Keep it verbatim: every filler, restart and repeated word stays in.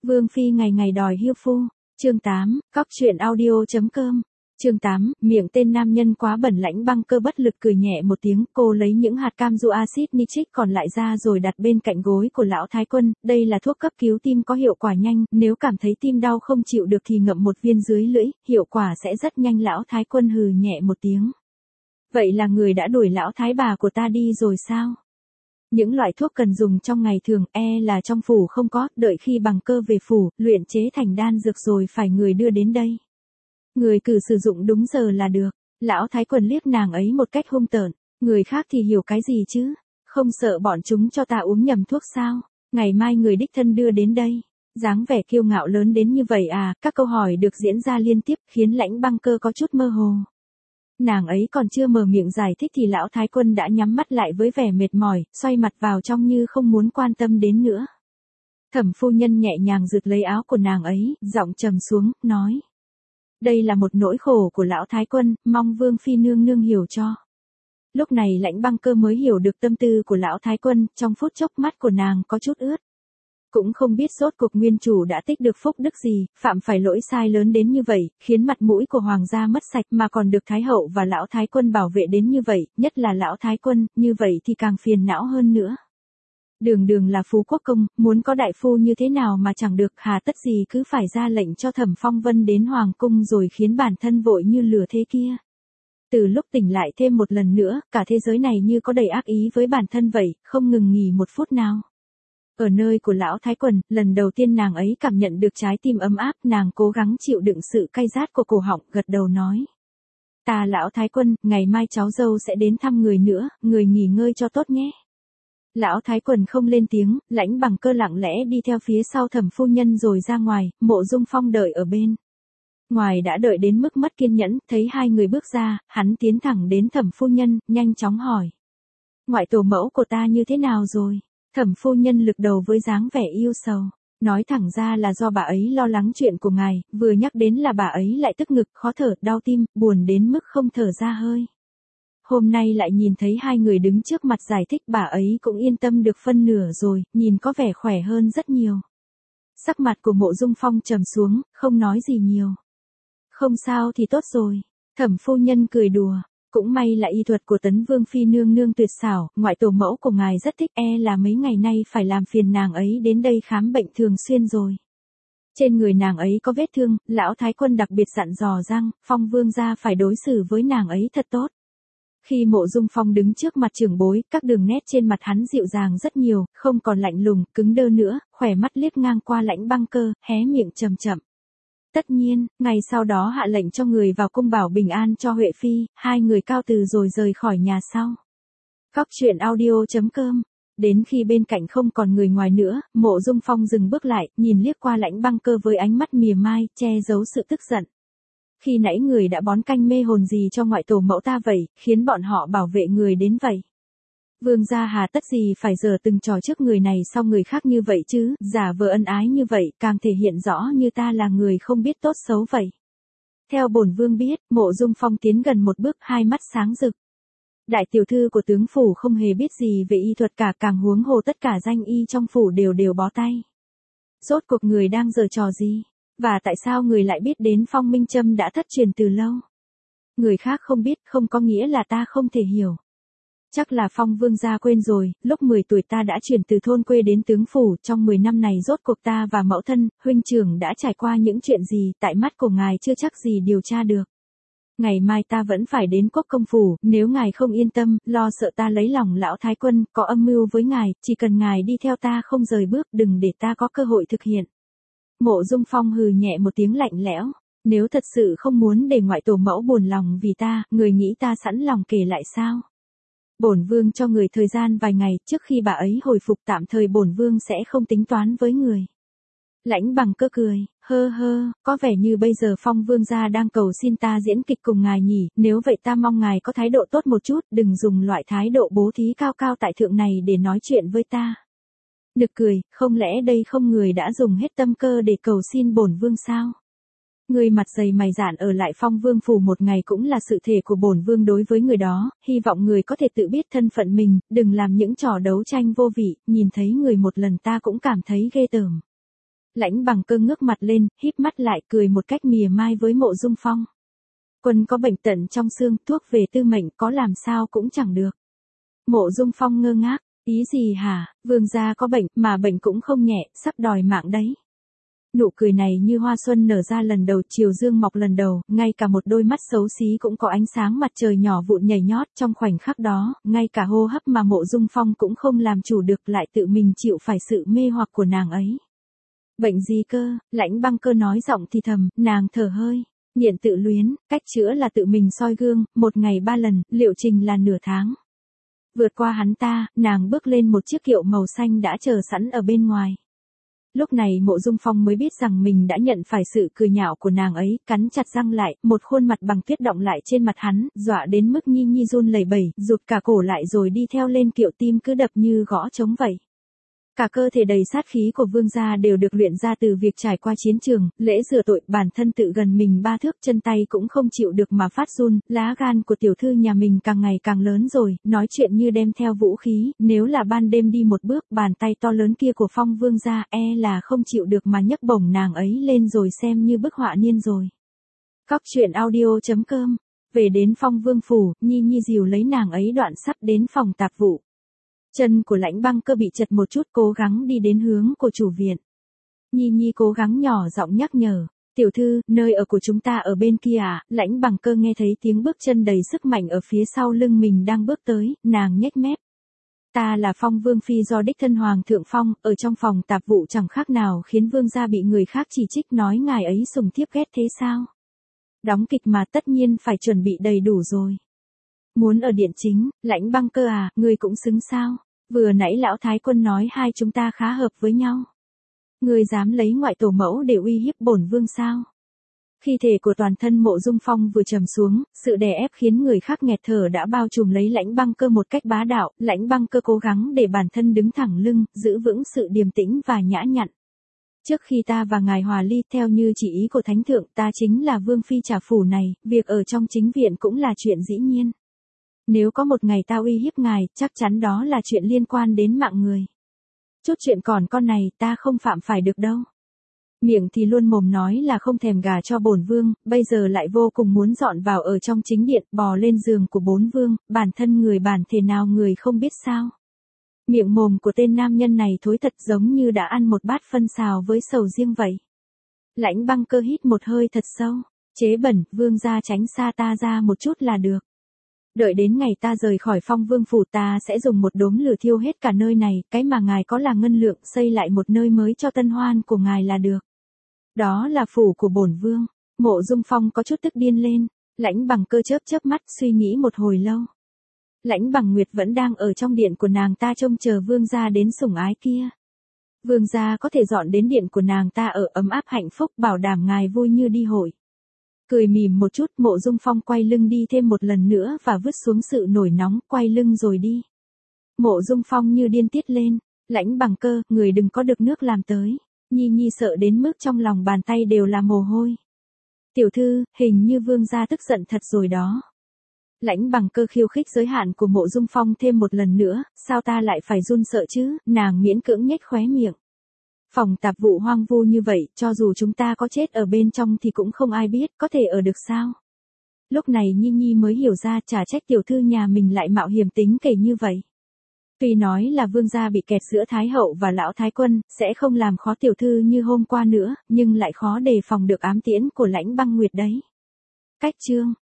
Vương phi ngày ngày đòi hiêu phu. Chương tám, cóc truyện audio chấm com. Chương tám, miệng tên nam nhân quá bẩn. Lãnh Băng Cơ bất lực cười nhẹ một tiếng, cô lấy những hạt cam du axit nitric còn lại ra rồi đặt bên cạnh gối của lão thái quân, đây là thuốc cấp cứu tim có hiệu quả nhanh, nếu cảm thấy tim đau không chịu được thì ngậm một viên dưới lưỡi, hiệu quả sẽ rất nhanh. Lão thái quân hừ nhẹ một tiếng. Vậy là người đã đuổi lão thái bà của ta đi rồi sao? Những loại thuốc cần dùng trong ngày thường e là trong phủ không có, đợi khi Bằng Cơ về phủ, luyện chế thành đan dược rồi phải người đưa đến đây. Người cử sử dụng đúng giờ là được. Lão thái quân liếc nàng ấy một cách hung tợn, người khác thì hiểu cái gì chứ, không sợ bọn chúng cho ta uống nhầm thuốc sao, ngày mai người đích thân đưa đến đây. Dáng vẻ kiêu ngạo lớn đến như vậy à, các câu hỏi được diễn ra liên tiếp khiến Lãnh Băng Cơ có chút mơ hồ. Nàng ấy còn chưa mở miệng giải thích thì lão thái quân đã nhắm mắt lại với vẻ mệt mỏi, xoay mặt vào trong như không muốn quan tâm đến nữa. Thẩm phu nhân nhẹ nhàng giựt lấy áo của nàng ấy, giọng trầm xuống, nói. Đây là một nỗi khổ của lão thái quân, mong Vương phi nương nương hiểu cho. Lúc này Lãnh Băng Cơ mới hiểu được tâm tư của lão thái quân, trong phút chốc mắt của nàng có chút ướt. Cũng không biết sốt cuộc nguyên chủ đã tích được phúc đức gì, phạm phải lỗi sai lớn đến như vậy, khiến mặt mũi của hoàng gia mất sạch mà còn được thái hậu và lão thái quân bảo vệ đến như vậy, nhất là lão thái quân, như vậy thì càng phiền não hơn nữa. Đường đường là phú quốc công, muốn có đại phu như thế nào mà chẳng được, hà tất gì cứ phải ra lệnh cho Thẩm Phong Vân đến hoàng cung rồi khiến bản thân vội như lửa thế kia. Từ lúc tỉnh lại thêm một lần nữa, cả thế giới này như có đầy ác ý với bản thân vậy, không ngừng nghỉ một phút nào. Ở nơi của lão thái quân, lần đầu tiên nàng ấy cảm nhận được trái tim ấm áp, nàng cố gắng chịu đựng sự cay rát của cổ họng, gật đầu nói. Ta lão thái quân, ngày mai cháu dâu sẽ đến thăm người nữa, người nghỉ ngơi cho tốt nhé. Lão thái quân không lên tiếng, Lãnh Băng Cơ lặng lẽ đi theo phía sau Thẩm phu nhân rồi ra ngoài, Mộ Dung Phong đợi ở bên. Ngoài đã đợi đến mức mất kiên nhẫn, thấy hai người bước ra, hắn tiến thẳng đến Thẩm phu nhân, nhanh chóng hỏi. Ngoại tổ mẫu của ta như thế nào rồi? Thẩm phu nhân lực đầu với dáng vẻ yêu sầu, nói thẳng ra là do bà ấy lo lắng chuyện của ngài, vừa nhắc đến là bà ấy lại tức ngực, khó thở, đau tim, buồn đến mức không thở ra hơi. Hôm nay lại nhìn thấy hai người đứng trước mặt giải thích, bà ấy cũng yên tâm được phân nửa rồi, nhìn có vẻ khỏe hơn rất nhiều. Sắc mặt của Mộ Dung Phong trầm xuống, không nói gì nhiều. Không sao thì tốt rồi, Thẩm phu nhân cười đùa. Cũng may là y thuật của Tấn Vương phi nương nương tuyệt xảo, ngoại tổ mẫu của ngài rất thích, e là mấy ngày nay phải làm phiền nàng ấy đến đây khám bệnh thường xuyên rồi. Trên người nàng ấy có vết thương, lão thái quân đặc biệt dặn dò rằng, Phong vương gia phải đối xử với nàng ấy thật tốt. Khi Mộ Dung Phong đứng trước mặt trưởng bối, các đường nét trên mặt hắn dịu dàng rất nhiều, không còn lạnh lùng, cứng đơ nữa, khỏe mắt liếc ngang qua Lãnh Băng Cơ, hé miệng chậm chậm. Tất nhiên, ngày sau đó hạ lệnh cho người vào cung bảo bình an cho Huệ Phi, hai người cáo từ rồi rời khỏi nhà sau. Cóc truyện audio chấm com. Đến khi bên cạnh không còn người ngoài nữa, Mộ Dung Phong dừng bước lại, nhìn liếc qua Lãnh Băng Cơ với ánh mắt mỉa mai, che giấu sự tức giận. Khi nãy người đã bón canh mê hồn gì cho ngoại tổ mẫu ta vậy, khiến bọn họ bảo vệ người đến vậy. Vương gia hà tất gì phải giở từng trò trước người này sau người khác như vậy chứ, giả vờ ân ái như vậy, càng thể hiện rõ như ta là người không biết tốt xấu vậy. Theo bổn vương biết, Mộ Dung Phong tiến gần một bước, hai mắt sáng rực. Đại tiểu thư của tướng phủ không hề biết gì về y thuật cả, càng huống hồ tất cả danh y trong phủ đều đều bó tay. Rốt cuộc người đang giở trò gì? Và tại sao người lại biết đến Phong Minh Châm đã thất truyền từ lâu? Người khác không biết không có nghĩa là ta không thể hiểu. Chắc là Phong vương gia quên rồi, lúc mười tuổi ta đã chuyển từ thôn quê đến tướng phủ, trong mười năm này rốt cuộc ta và mẫu thân, huynh trưởng đã trải qua những chuyện gì, tại mắt của ngài chưa chắc gì điều tra được. Ngày mai ta vẫn phải đến Quốc công phủ, nếu ngài không yên tâm, lo sợ ta lấy lòng lão thái quân, có âm mưu với ngài, chỉ cần ngài đi theo ta không rời bước, đừng để ta có cơ hội thực hiện. Mộ Dung Phong hừ nhẹ một tiếng lạnh lẽo, nếu thật sự không muốn để ngoại tổ mẫu buồn lòng vì ta, người nghĩ ta sẵn lòng kể lại sao? Bổn vương cho người thời gian vài ngày, trước khi bà ấy hồi phục tạm thời bổn vương sẽ không tính toán với người. Lãnh Băng Cơ cười, hơ hơ, có vẻ như bây giờ Phong vương gia đang cầu xin ta diễn kịch cùng ngài nhỉ, nếu vậy ta mong ngài có thái độ tốt một chút, đừng dùng loại thái độ bố thí cao cao tại thượng này để nói chuyện với ta. Nực cười, không lẽ đây không người đã dùng hết tâm cơ để cầu xin bổn vương sao? Người mặt dày mày dạn ở lại Phong vương phủ một ngày cũng là sự thể của bổn vương đối với người đó, hy vọng người có thể tự biết thân phận mình, đừng làm những trò đấu tranh vô vị, nhìn thấy người một lần ta cũng cảm thấy ghê tởm. Lãnh Bằng Cơ ngước mặt lên, híp mắt lại cười một cách mỉa mai với Mộ Dung Phong. Quân có bệnh tận trong xương, thuốc về tư mệnh có làm sao cũng chẳng được. Mộ Dung Phong ngơ ngác, ý gì hả, vương gia có bệnh, mà bệnh cũng không nhẹ, sắp đòi mạng đấy. Nụ cười này như hoa xuân nở ra lần đầu, chiều dương mọc lần đầu, ngay cả một đôi mắt xấu xí cũng có ánh sáng mặt trời nhỏ vụn nhảy nhót trong khoảnh khắc đó, ngay cả hô hấp mà Mộ Dung Phong cũng không làm chủ được, lại tự mình chịu phải sự mê hoặc của nàng ấy. Bệnh gì cơ, Lãnh Băng Cơ nói giọng thì thầm, nàng thở hơi. Nghiện tự luyến, cách chữa là tự mình soi gương, một ngày ba lần, liệu trình là nửa tháng. Vượt qua hắn ta, nàng bước lên một chiếc kiệu màu xanh đã chờ sẵn ở bên ngoài. Lúc này Mộ Dung Phong mới biết rằng mình đã nhận phải sự cười nhạo của nàng ấy, cắn chặt răng lại, một khuôn mặt bằng tuyết động lại trên mặt hắn, dọa đến mức Nhi Nhi run lẩy bẩy, rụt cả cổ lại rồi đi theo lên kiệu, tim cứ đập như gõ trống vậy. Cả cơ thể đầy sát khí của vương gia đều được luyện ra từ việc trải qua chiến trường, lễ rửa tội, bản thân tự gần mình ba thước, chân tay cũng không chịu được mà phát run, lá gan của tiểu thư nhà mình càng ngày càng lớn rồi, nói chuyện như đem theo vũ khí, nếu là ban đêm đi một bước, bàn tay to lớn kia của Phong vương gia e là không chịu được mà nhấc bổng nàng ấy lên rồi xem như bức họa niên rồi. Cóc truyện audio chấm com. Về đến Phong vương phủ, Nhi Nhi dìu lấy nàng ấy đoạn sắp đến phòng tạp vụ. Chân của Lãnh Băng Cơ bị chật một chút, cố gắng đi đến hướng của chủ viện. Nhi Nhi cố gắng nhỏ giọng nhắc nhở, tiểu thư, nơi ở của chúng ta ở bên kia à, Lãnh Bằng Cơ nghe thấy tiếng bước chân đầy sức mạnh ở phía sau lưng mình đang bước tới, nàng nhếch mép. Ta là Phong vương phi do đích thân Hoàng thượng Phong, ở trong phòng tạp vụ chẳng khác nào khiến vương gia bị người khác chỉ trích, nói ngài ấy sùng thiếp ghét thế sao? Đóng kịch mà tất nhiên phải chuẩn bị đầy đủ rồi. Muốn ở điện chính, Lãnh Băng Cơ à, ngươi cũng xứng sao? Vừa nãy lão thái quân nói hai chúng ta khá hợp với nhau. Ngươi dám lấy ngoại tổ mẫu để uy hiếp bổn vương sao? Khi thể của toàn thân Mộ Dung Phong vừa trầm xuống, sự đè ép khiến người khác nghẹt thở đã bao trùm lấy Lãnh Băng Cơ một cách bá đạo. Lãnh Băng Cơ cố gắng để bản thân đứng thẳng lưng, giữ vững sự điềm tĩnh và nhã nhặn. Trước khi ta và ngài hòa ly, theo như chỉ ý của thánh thượng, ta chính là vương phi trả phủ này, việc ở trong chính viện cũng là chuyện dĩ nhiên. Nếu có một ngày ta uy hiếp ngài, chắc chắn đó là chuyện liên quan đến mạng người. Chút chuyện còn con này ta không phạm phải được đâu. Miệng thì luôn mồm nói là không thèm gả cho bổn vương, bây giờ lại vô cùng muốn dọn vào ở trong chính điện, bò lên giường của bốn vương, bản thân người bản thể nào người không biết sao. Miệng mồm của tên nam nhân này thối thật, giống như đã ăn một bát phân xào với sầu riêng vậy. Lãnh Băng Cơ hít một hơi thật sâu, chế bẩn, vương gia tránh xa ta ra một chút là được. Đợi đến ngày ta rời khỏi Phong vương phủ, ta sẽ dùng một đốm lửa thiêu hết cả nơi này, cái mà ngài có là ngân lượng, xây lại một nơi mới cho tân hoan của ngài là được. Đó là phủ của bổn vương. Mộ Dung Phong có chút tức điên lên. Lãnh Bằng Cơ chớp chớp mắt suy nghĩ một hồi lâu. Lãnh Bằng Nguyệt vẫn đang ở trong điện của nàng ta trông chờ vương gia đến sủng ái kia. Vương gia có thể dọn đến điện của nàng ta ở ấm áp hạnh phúc, bảo đảm ngài vui như đi hội. Cười mỉm một chút, Mộ Dung Phong quay lưng đi thêm một lần nữa và vứt xuống sự nổi nóng, quay lưng rồi đi. Mộ Dung Phong như điên tiết lên. Lãnh Bằng Cơ, người đừng có được nước làm tới. Nhi Nhi sợ đến mức trong lòng bàn tay đều là mồ hôi. Tiểu thư, hình như vương gia tức giận thật rồi đó. Lãnh Bằng Cơ khiêu khích giới hạn của Mộ Dung Phong thêm một lần nữa, sao ta lại phải run sợ chứ, nàng miễn cưỡng nhếch khóe miệng. Phòng tạp vụ hoang vu như vậy, cho dù chúng ta có chết ở bên trong thì cũng không ai biết, có thể ở được sao? Lúc này Nhi Nhi mới hiểu ra, chả trách tiểu thư nhà mình lại mạo hiểm tính kể như vậy. Tuy nói là vương gia bị kẹt giữa Thái hậu và lão Thái quân, sẽ không làm khó tiểu thư như hôm qua nữa, nhưng lại khó đề phòng được ám tiễn của Lãnh Băng Nguyệt đấy. Cách chương